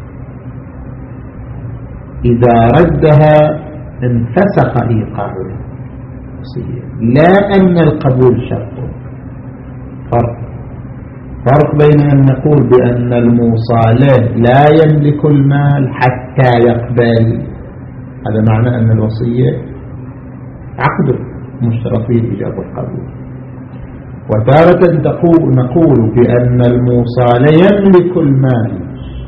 إذا ردها انفسخ إيقاع الوصية، لا أن القبول شرط. فرق فرق بين أن نقول بأن الموصى له لا يملك المال حتى يقبل، هذا معنى أن الوصية عقد مشترط فيه الإجابة والقبول، وتارة تقول نقول بأن الموصى لا يملك المال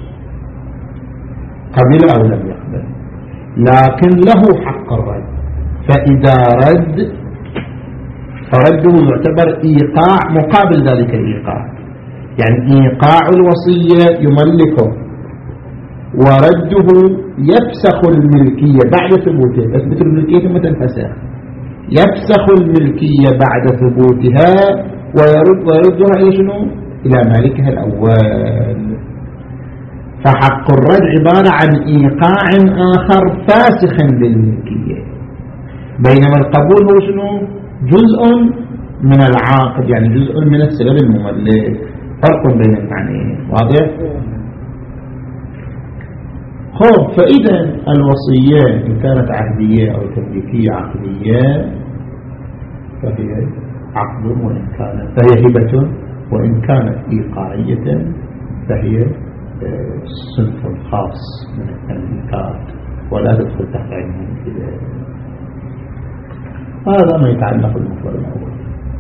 قبل أو لم يقبل، لكن له حق الرد، فإذا رد فرده يعتبر إيقاع مقابل ذلك الإيقاع، يعني إيقاع الوصية يملكه ورده يفسخ الملكية بعد ثبوتها، تثبت الملكية ثم تنفسخ، يفسخ الملكية بعد ثبوتها ويرد ويردها إلى شنو؟ إلى مالكها الأول. فحق الرد عبارة عن إيقاع آخر فاسخ للملكية، بينما القبول هو شنو؟ جزء من العاقد، يعني جزء من السبب المملك، فرق بين المعنيين. واضح؟ خب، فإذا الوصية إن كانت عهدية أو تمليكية عقدية فهي عقد، وإن كانت فهي هبة، وإن كانت إيقاعية فهي صنف خاص من التمليكات ولا تدخل تحت علم الابتداء. هذا ما يتعلق بالمطلب الأول.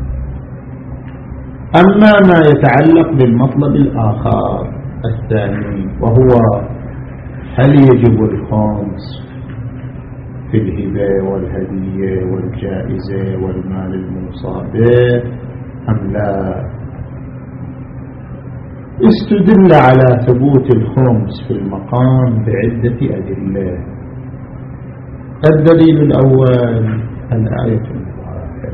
أما ما يتعلق بالمطلب الآخر الثاني، وهو هل يجب الخمس في الهبة والهدية والجائزة والمال الموصى به أم لا؟ استدل على ثبوت الخمس في المقام بعدة أدلة. الدليل الأول الآية المباركة: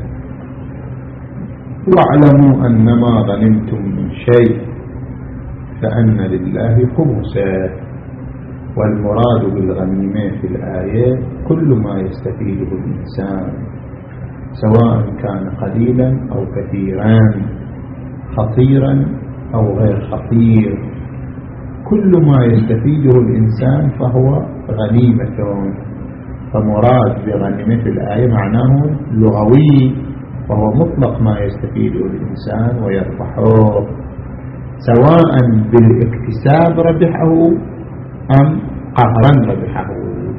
واعلموا أنما غنمتم من شيء فأن لله خمسه. والمراد بالغنيمة في الآية كل ما يستفيده الإنسان، سواء كان قليلا أو كثيرا، خطيرا أو غير خطير، كل ما يستفيده الإنسان فهو غنيمة. فمراد بغنيمة في الآية معناه لغوي، وهو مطلق ما يستفيده الإنسان ويربحه، سواء بالاكتساب ربحه أم قهرا ربحه.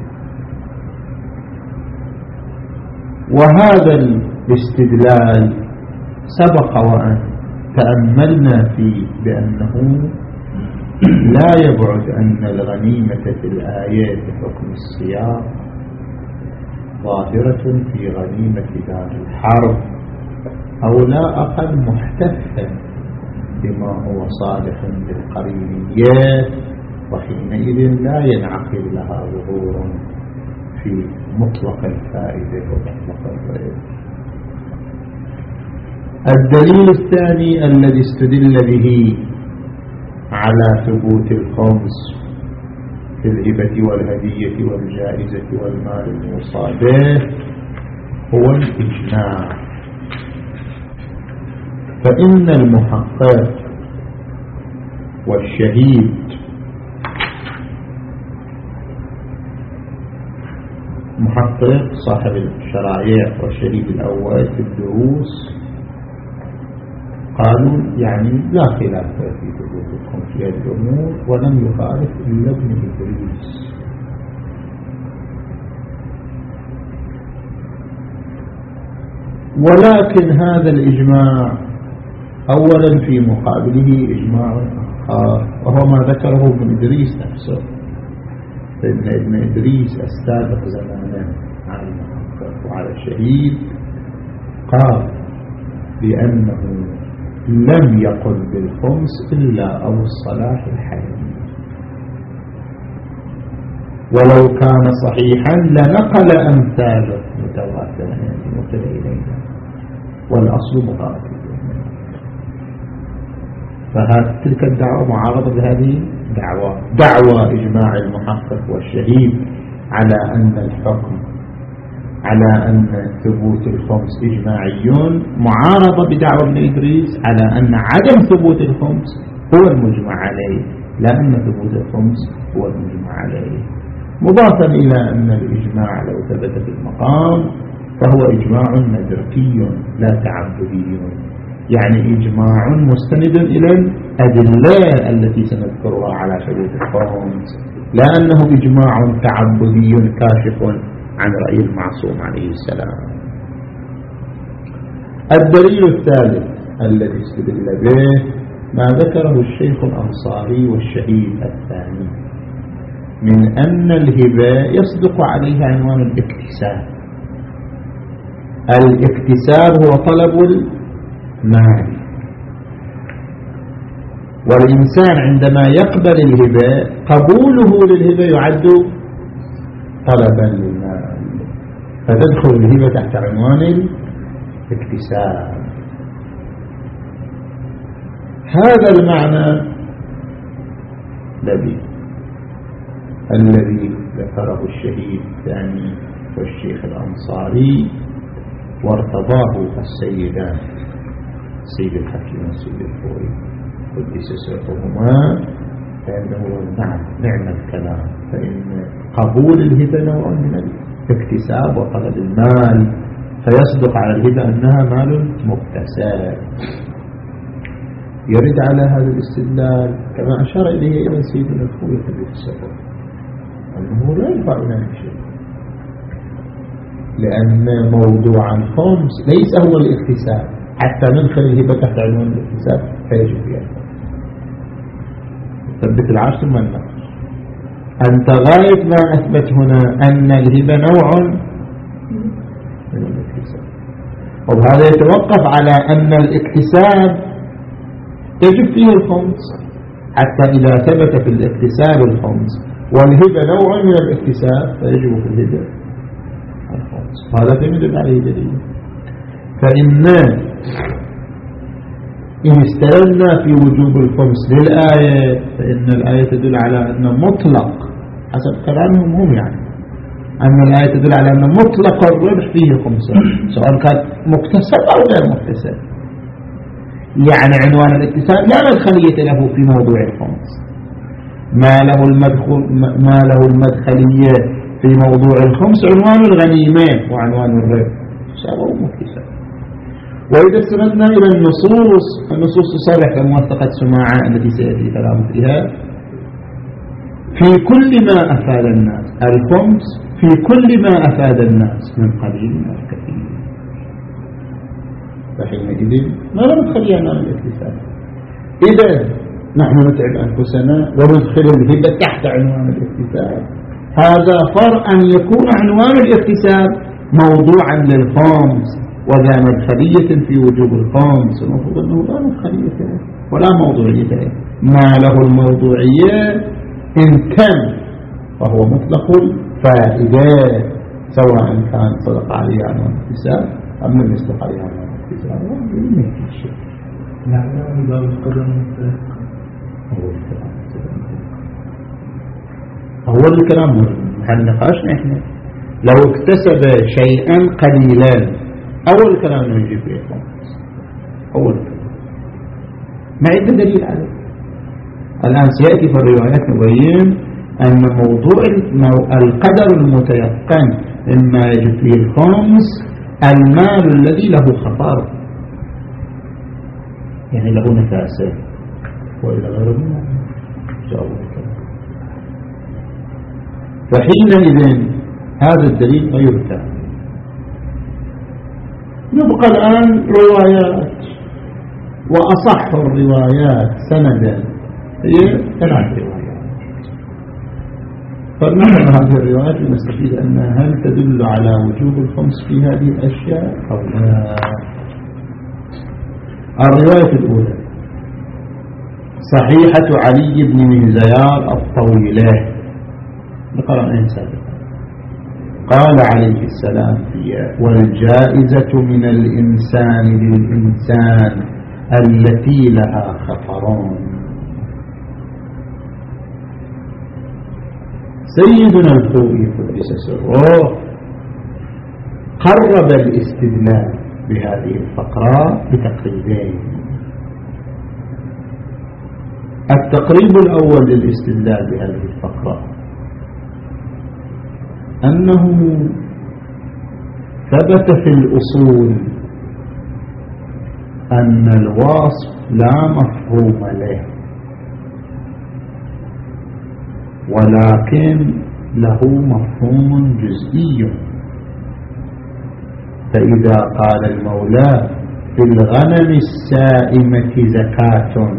وهذا الاستدلال سبق وأن تأملنا فيه بأنه لا يبعد أن الغنيمة في الآيات بحكم السياق ظاهرة في غنيمة دار الحرب، أو لا أقل محتفا بما هو صالح للقرينيات، وحينئذ لا ينعقد لها ظهور في مطلق الفائدة ومطلق الغير. الدليل الثاني الذي استدل به على ثبوت الخمس في الهبة والهدية والجائزة والمال الموصى به هو الإجماع. فإن المحقق والشهيد المحقق صاحب الشرائع والشريف الأول في الدروس قالوا يعني لا خلاف في ثبوتكم في هذه الأمور، ولم يخالف إلا ابن إدريس. ولكن هذا الإجماع أولا في مقابله إجماع آخر، وهو ما ذكره ابن إدريس نفسه، فإن ابن إدريس السابق زمانا على المحقق وعلى الشهيد قال بأنه لم يقل بالخمس إلا أبو الصلاح الحلبي، ولو كان صحيحا لنقل أمثاله متواترا مثل إلينا، والأصل مقاتل. فهذه تلك الدعوة معارضة بهذه الدعوة، دعوة إجماع المحقق والشهيد على أن الحكم على أن ثبوت الخمس إجماعي معارضة بدعوة ابن إدريس على أن عدم ثبوت الخمس هو المجمع عليه، لا أن ثبوت الخمس هو المجمع عليه، مضافا إلى أن الإجماع لو ثبت في المقام فهو إجماع مدركي لا تعبدي، يعني إجماع مستند إلى الأدلة التي سنذكرها على ثبوت الخمس، لا أنه إجماع تعبدي كاشف عن رأي المعصوم عليه السلام. الدليل الثالث الذي استدل به ما ذكره الشيخ الأنصاري والشهيد الثاني من أن الهبة يصدق عليها عنوان الاكتساب. الاكتساب هو طلب المال، والإنسان عندما يقبل الهبة قبوله للهبة يعد طلبا للمال، فتدخل الهبة تحت عنوان الاكتساب. هذا المعنى الذي الذي ذكره الشهيد الثاني والشيخ الأنصاري وارتضاه السيدان سيد الحكيم والسيد الفوري قدس سرهما، فإنه نعم نعم الكلام، فإن قبول الهبة نوع من الاكتساب وطلب المال، فيصدق على الهبة أنها مال مكتسب. يرد على هذا الاستدلال كما أشار إليه إلى سيدنا الفوري قدس السر أنه لا ينفع لنا شيء، لأن موضوع الخمس ليس هو الاكتساب، حتى ندخل الهبة تحت عنوان الاكتساب فيجب فيها ثبت العشر ثم النقص. أنت غاية ما أثبت هنا أن الهبة نوع من الاكتساب، وهذا يتوقف على أن الاكتساب يجب فيه الخمس، حتى إذا ثبت في الاكتساب الخمس والهبة نوع من الاكتساب فيجب في الهبة الخمس. هذا يدل عليه دليل. فإن إن استدلنا في وجوب الخمس للآية فإن الآية تدل على أن مطلق، حسب كلامهم هم يعني أن الآية تدل على أن مطلق الربح فيه خمسة، سواء كان مكتسب أو غير مكتسب. يعني عنوان الاكتساب لا مدخلية له في موضوع الخمس، ما له المدخل ما له المدخلية في موضوع الخمس عنوان الغنيمة وعنوان الربح سواء مكتسب. وإذا استندنا إلى النصوص، النصوص تصرح كموثقة سماعة التي سيأتي كلام فيها في كل ما أفاد الناس الخمس، في كل ما أفاد الناس من قليل أو كثير، فحينئذ ما ندخل عنوان الاكتساب. إذا نحن نتعب أنفسنا وندخل الهبة تحت عنوان الاكتساب، هذا فرق أن يكون عنوان الاكتساب موضوعا للخمس وذا مدخلية في وجوب الخمس، المفروض أنه لا مدخلية ولا موضوعية. ما له الموضوعية إن كان فهو مطلق الفائدة، سواء كان صدق عليه عنوان الاكتساب أم لم يصدق عليه عنوان الاكتساب، ومن شيء نعلم باب القدم أول الكلام محل نقاشنا إحنا لو اكتسب شيئا قليلا أول كلام نجيب فيه أول كلام ما عندنا دليل عليه. الآن سيأتي في الروايات نبين أن موضوع القدر المتيقن مما يجب فيه الخمس المال الذي له خطر، يعني له نفاسه، وإلى غير ذلك جاء الله. فحينئذ هذا الدليل غير كامل. نبقى الآن روايات، وأصح الروايات سندا هي ثلاث روايات، فنحن هذه الروايات لنستفيد أنها هل تدل على وجوب الخمس في هذه الأشياء أو لا. الرواية الأولى صحيحة علي بن مهزيار الطويلة لقرأنا سابقا، قال عليه السلام فيها: والجائزة من الإنسان للإنسان التي لها خطرون. سيدنا الخوئي قدس سره قرب الاستدلال بهذه الفقرة بتقريبين. التقريب الأول للاستدلال بهذه الفقرة أنه ثبت في الأصول أن الوصف لا مفهوم له، ولكن له مفهوم جزئي. فإذا قال المولى في الغنم السائمة زكاة،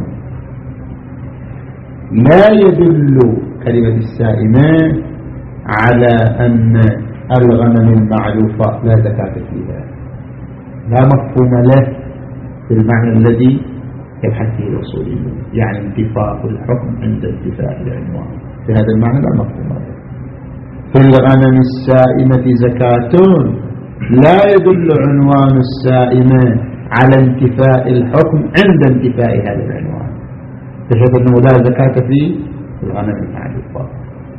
لا يدل كلمة السائمة على أن الغنم المعلوفة لا زكاة فيها، لا مفهوم له في المعنى الذي يبحث فيه الأصوليون، يعني انتفاء الحكم عند انتفاء العنوان، في هذا المعنى لا مفهوم له. في الغنم السائمة زكاة لا يدل عنوان السائمة على انتفاء الحكم عند انتفاء هذا العنوان، بحيث أنه لا زكاة في الغنم المعلوفة.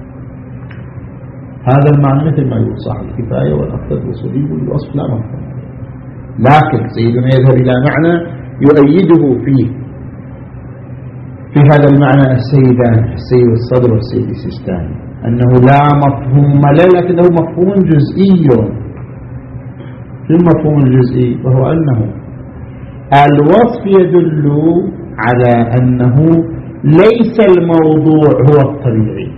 هذا المعنى مثل ما يقول صاحب الكفاية والأكثر الأصولي والوصف لا مفهوم. لكن سيدنا يذهب إلى معنى يؤيده فيه في هذا المعنى السيدان السيد الصدر والسيد السيستاني، أنه لا مفهوم له لكنه مفهوم جزئي. في المفهوم الجزئي وهو أنه الوصف يدل على أنه ليس الموضوع هو الطبيعي.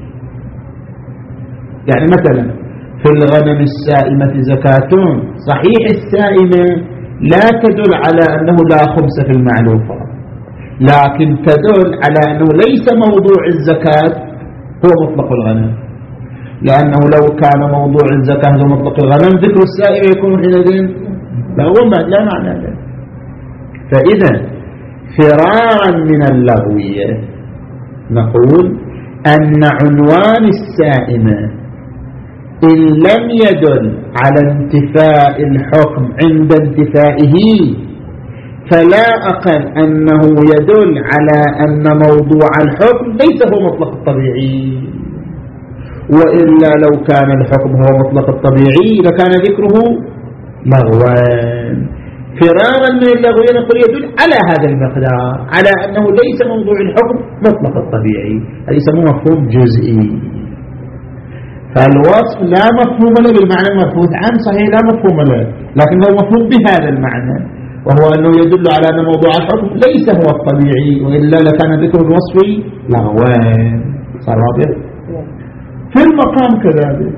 يعني مثلا في الغنم السائمة زكاة، صحيح السائمة لا تدل على أنه لا خمس في المعلوفة، لكن تدل على أنه ليس موضوع الزكاة هو مطلق الغنم، لأنه لو كان موضوع الزكاة هو مطلق الغنم ذكر السائمة يكون حينئذ لا هو لا معنى له. فإذا فرارا من اللغوية نقول أن عنوان السائمة إن لم يدل على انتفاء الحكم عند انتفائه، فلا أقل أنه يدل على أن موضوع الحكم ليس هو مطلق الطبيعي، وإلا لو كان الحكم هو مطلق الطبيعي لكان ذكره لغوا. فرارا من اللغوية نقول يدل على هذا المقدار، على أنه ليس موضوع الحكم مطلق الطبيعي، هذا يسموه مفهوم جزئي. فالوصف لا مفهوم له بالمعنى المبحوث عنه، صحيح لا مفهوم له، لكن هو مفهوم بهذا المعنى، وهو أنه يدل على أن موضوع الحكم ليس هو الطبيعي، وإلا لكان ذكر الوصف لغوان. صار واضح؟ في المقام كذلك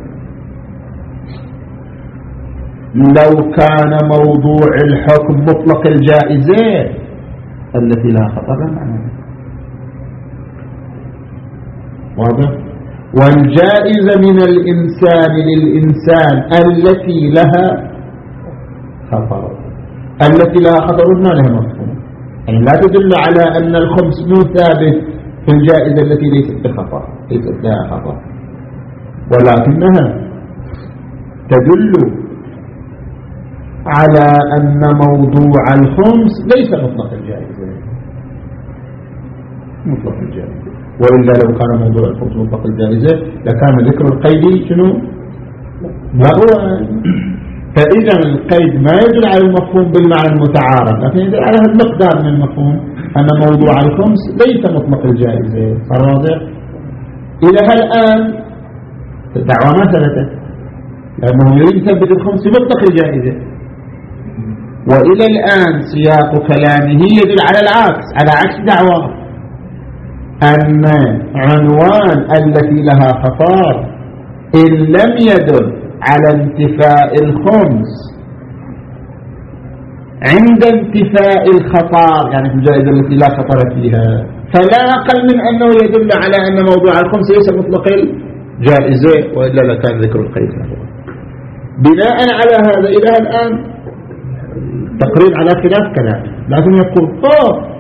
لو كان موضوع الحكم مطلق الجائزة التي لا خطر معناها واضح. والجائزة من الإنسان للإنسان التي لها خطر، التي لها خطر ما لها مفهوم، يعني لا تدل على أن الخمس مو ثابت في الجائزة التي ليست بخطر، ليست لها خطر، ولكنها تدل على أن موضوع الخمس ليس مطلق الجائزة، مطلق الجائزة، وإلا لو كان موضوع الخمس مطلق الجائزة لكان ذكر القيد شنو؟ لغوا. فإذا القيد ما يدل على المفهوم بالمعنى المتعارف، لكن يدل على المقدار من المفهوم أن موضوع الخمس ليس مطلق الجائزة. صار واضح؟ إلى الآن الدعوة ما ثبتت، لأنه يريد يثبت الخمس مطلق الجائزة. وإلى الآن سياق كلامه يدل على العكس، على عكس دعواه، أن عنوان التي لها خطر إن لم يدل على انتفاء الخمس عند انتفاء الخطر، يعني في الجائزة التي لا خطر فيها، فلا أقل من أنه يدل على أن موضوع الخمس ليس مطلق الجائزة، وإلا لكان ذكر القيد له. بناء على هذا إلى الآن تقرير على خلاف كلامه، لكن يقول اه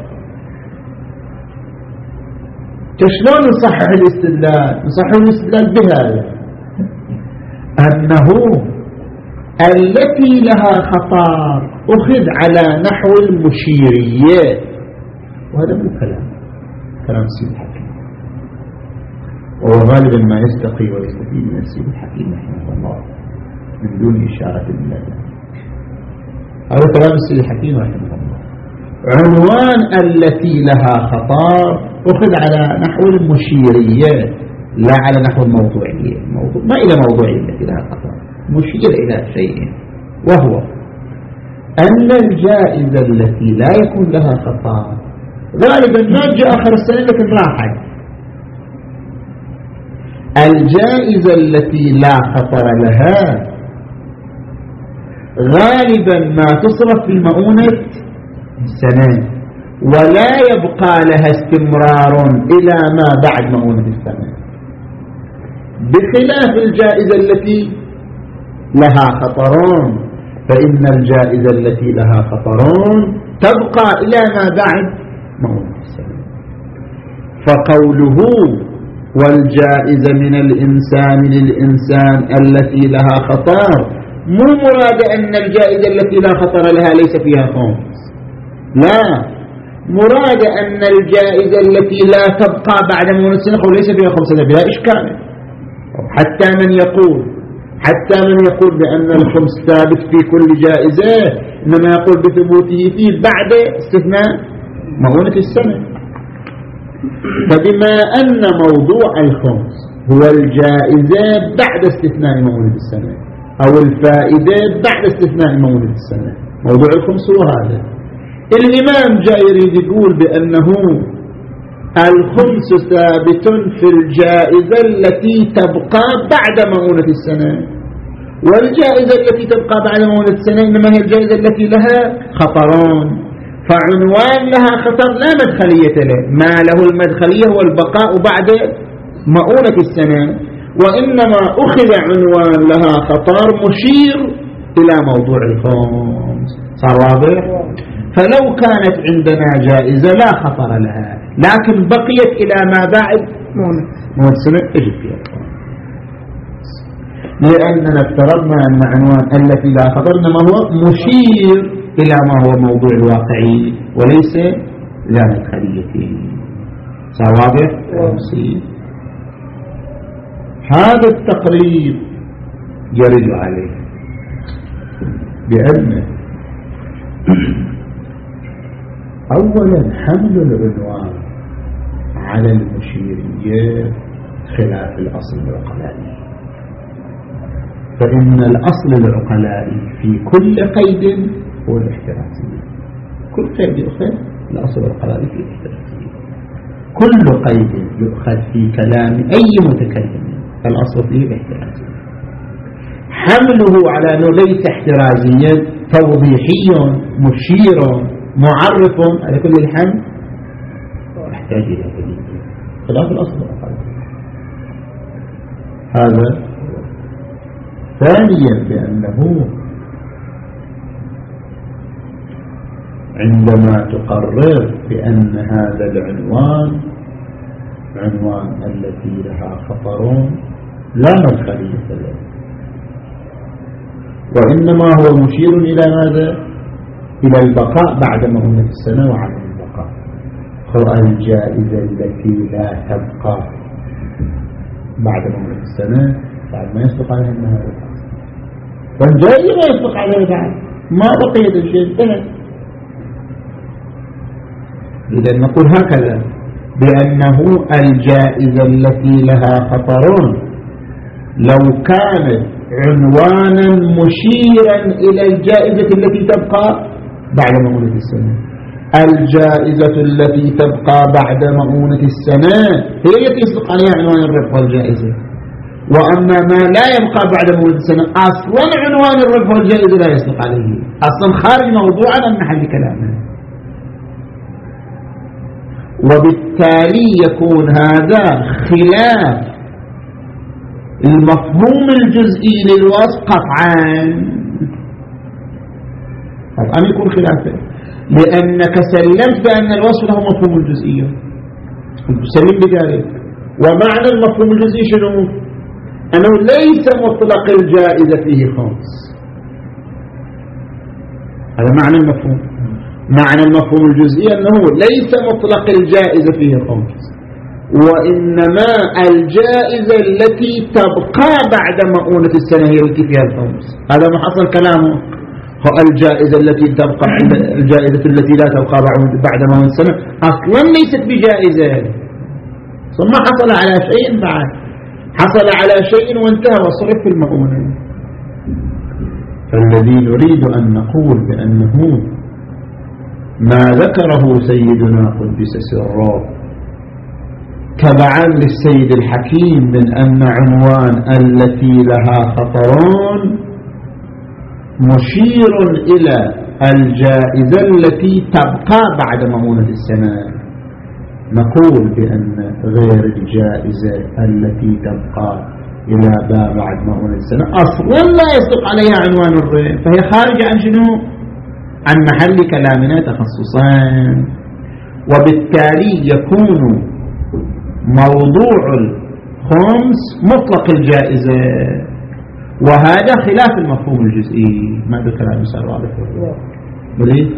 شلون نصحح الاستدلال؟ نصحح الاستدلال بهذا، أنه التي لها خطر أخذ على نحو المشيرية، وهذا مو كلام كلام سيد الحكيم، وهو غالبا ما يستقي ويستفيد من سيد الحكيم رحمه الله من دون إشارة الله. هذا كلام السيد الحكيم رحمه الله. عنوان التي لها خطر أخذ على نحو المشيرية لا على نحو الموضوعية. الموضوع ما إلى موضوعية التي لها خطر، مشير إلى شيء، وهو أن الجائزة التي لا يكون لها خطر غالبا ما جاء آخر السنة لكن راحت. الجائزة التي لا خطر لها غالبا ما تصرف في مؤونة السنة ولا يبقى لها استمرار إلى ما بعد مؤونة السنة، بخلاف الجائزة التي لها خطرون، فإن الجائزة التي لها خطرون تبقى إلى ما بعد مؤونة السنة. فقوله والجائزة من الإنسان للإنسان التي لها خطر مو مراد أن الجائزة التي لا خطر لها ليس فيها خمس، لا، مراد أن الجائزة التي لا تبقى بعد مؤونة السنة وليس فيها خمس بها إشكال. حتى من يقول حتى من يقول بأن الخمس ثابت في كل جائزة إنما يقول بثبوته فيه بعد استثناء مؤونة السنة. فبما أن موضوع الخمس هو الجائزة بعد استثناء مؤونة السنة أو الفائدة بعد استثناء مؤونة السنة، موضوع الخمس هو هذا. الإمام جاي يريد يقول بأنه الخمس ثابت في الجائزة التي تبقى بعد مؤونة السنة، والجائزة التي تبقى بعد مؤونة السنة إنما هي الجائزة التي لها خطران، فعنوان لها خطر لا مدخلية له، ما له المدخلية هو البقاء بعد مؤونة السنة، وإنما أخذ عنوان لها خطر مشير إلى موضوع الخمس. صار واضح؟ فلو كانت عندنا جائزة لا خطر لها لكن بقيت إلى ما بعد مؤونة السنة تجد فيها الخمس، لأننا افترضنا أن عنوان التي لا خطر إنما هو مشير إلى ما هو موضوع الواقعي وليس إلى مدخليته. صار واضح؟ هذا التقريب يرد عليه بعلمه. أولا حمل العنوان على المشيرية خلاف الأصل العقلائي، فإن الأصل العقلائي في كل قيد هو الاحترازية، كل قيد يؤخذ الأصل العقلائي في الاحترازية، كل قيد يؤخذ في كلام أي متكلم الأصل فيه الاحترازية. حمله على أنه ليس احترازيا توضيحي مشير معرف على كل الحمل يحتاج إلى دليل خلاف الأصل العقلائي. هذا ثانيا بأنه عندما تقرر بأن هذا العنوان عنوان التي لها خطرون لا مدخلية له، وإنما هو مشير إلى ماذا؟ إلى البقاء بعد مؤونة السنة وعدم البقاء. الجائزة التي لا تبقى بعد مؤونة السنة بعد ما يسبق عليها النهار، والجائزة ما يسبق عليها بعد ما بقيت الشيء انتهى. إذا نقول هكذا بأنه الجائزة التي لها خطرون لو كانت عنوانا مشيرا إلى الجائزة التي تبقى بعد مؤونة السنة. الجائزة التي تبقى بعد مؤونة السنة هي التي يصدق عليها عنوان الربح والجائزة، وأما ما لا يبقى بعد مؤونة السنة أصلا عنوان الربح والجائزة لا يصدق عليه، أصلا خارج موضوعا عن محل كلامه. وبالتالي يكون هذا خلاف المفهوم الجزئي للوصف قطعا، قطعا يكون خلافه، لأنك سلمت بأن الوصف له مفهوم الجزئية، سلم بذلك. ومعنى المفهوم الجزئي شنو؟ أنه ليس مطلق الجائزة فيه خمس، هذا معنى المفهوم. معنى المفهوم الجزئي أنه ليس مطلق الجائزة فيه خمس، وإنما الجائزة التي تبقى بعد مؤونة السنة هي التي فيها الخمس. هذا ما حصل كلامه، الجائزة التي تبقى الجائزة التي لا تبقى بعد مؤونة السنة أصلا ليست بجائزة، ثم حصل على شيء بعد، حصل على شيء وانتهى وصرف في المؤونة. فالذي نريد أن نقول بأنه ما ذكره سيدنا قدس سره تبعا للسيد الحكيم من أن عنوان التي لها خطران مشير إلى الجائزة التي تبقى بعد مؤونة السنة، نقول بأن غير الجائزة التي تبقى إلى بعد مؤونة السنة أصلا لا يصدق عليها عنوان الربح، فهي خارجة عن شنو؟ عن محل كلامنا تخصصان. وبالتالي يكون موضوع الخمس مطلق الجائزة، وهذا خلاف المفهوم الجزئي. ما بكلام صار واضح مريد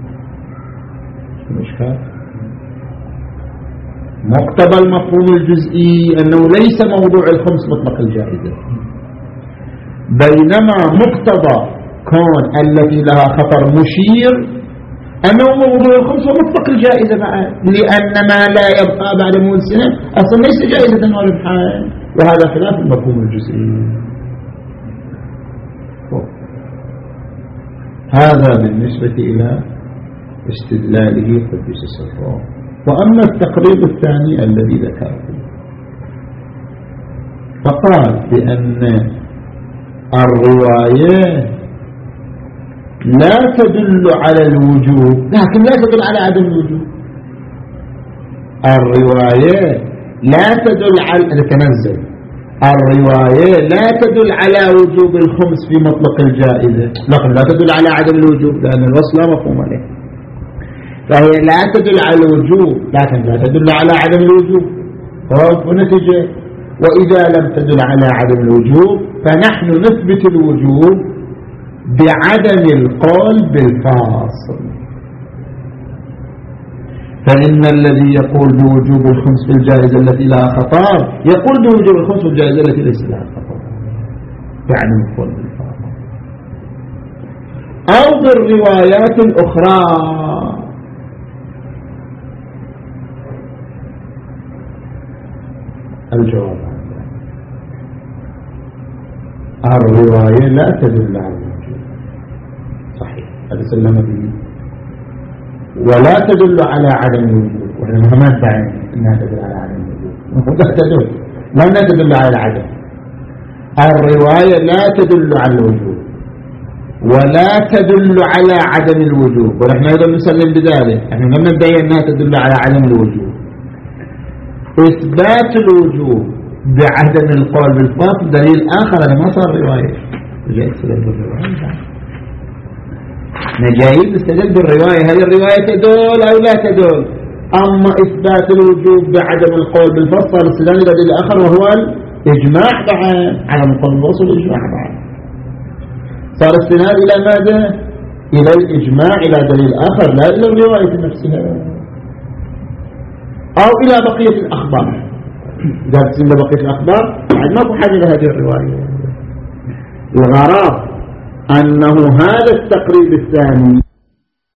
المشكلة. مقتضى المفهوم الجزئي أنه ليس موضوع الخمس مطلق الجائزة، بينما مقتضى كون التي لها خطر مشير أنه موضوع الخمس ومطلق الجائزة معه، لأن ما لا يبقى بعد مؤونة السنة أصلا ليس جائزة ولا بحال، وهذا خلاف المفهوم الجزئي. هذا بالنسبة إلى استدلاله قدس سره. وأما التقريب الثاني الذي ذكره فقال بأن الرواية لا تدل على الوجوب لكن لا تدل على عدم الوجوب. الرواية لا تدل على تنزل الرواية لا تدل على وجوب الخمس في مطلق الجائزة، لكن لا تدل على عدم الوجوب لأن الوصل لا مفهوم له، فهي لا تدل على الوجوب لكن لا تدل على عدم الوجوب. ونتيجة وإذا لم تدل على عدم الوجوب فنحن نثبت الوجوب بعدم القول بالفاصل. فإن الذي يقول بوجوب الخمس في الجائزة التي لها خطر يقول بوجوب الخمس في الجائزة التي ليس لها خطر بعدم القول بالفاصل. أو بالروايات الأخرى الجواب الرواية لا تدل على الوجوب، صحيح هذا سلم به، ولا تدل على عدم الوجوب، ونحن ما ندعي أنها تدل على عدم الوجوب، لا تدل لا تدل على العدم. الرواية لا تدل على الوجوب ولا تدل على عدم الوجوب، ونحن أيضا نسلم بذلك، نحن لم ندعي أنها تدل على عدم الوجوب. إثبات الوجوب بعدم القول بالفاصل دليل آخر. أنا ما صار رواية جاي استدل بالرواية، نجايب استدل بالرواية، هل الرواية تدل أو لا تدل؟ أما إثبات الوجوب بعدم القول بالفاصل استدل بدليل آخر وهو الإجماع بعد عدم القول بالفاصل الإجماع بعد. صار استناد إلى ماذا؟ إلى الإجماع إلى دليل آخر لا إلى الرواية نفسها أو إلى بقية الأخبار. إذا تسمى بقية الأخبار بعد ما تحاجة لهذه الرواية. الغرض أنه هذا التقريب الثاني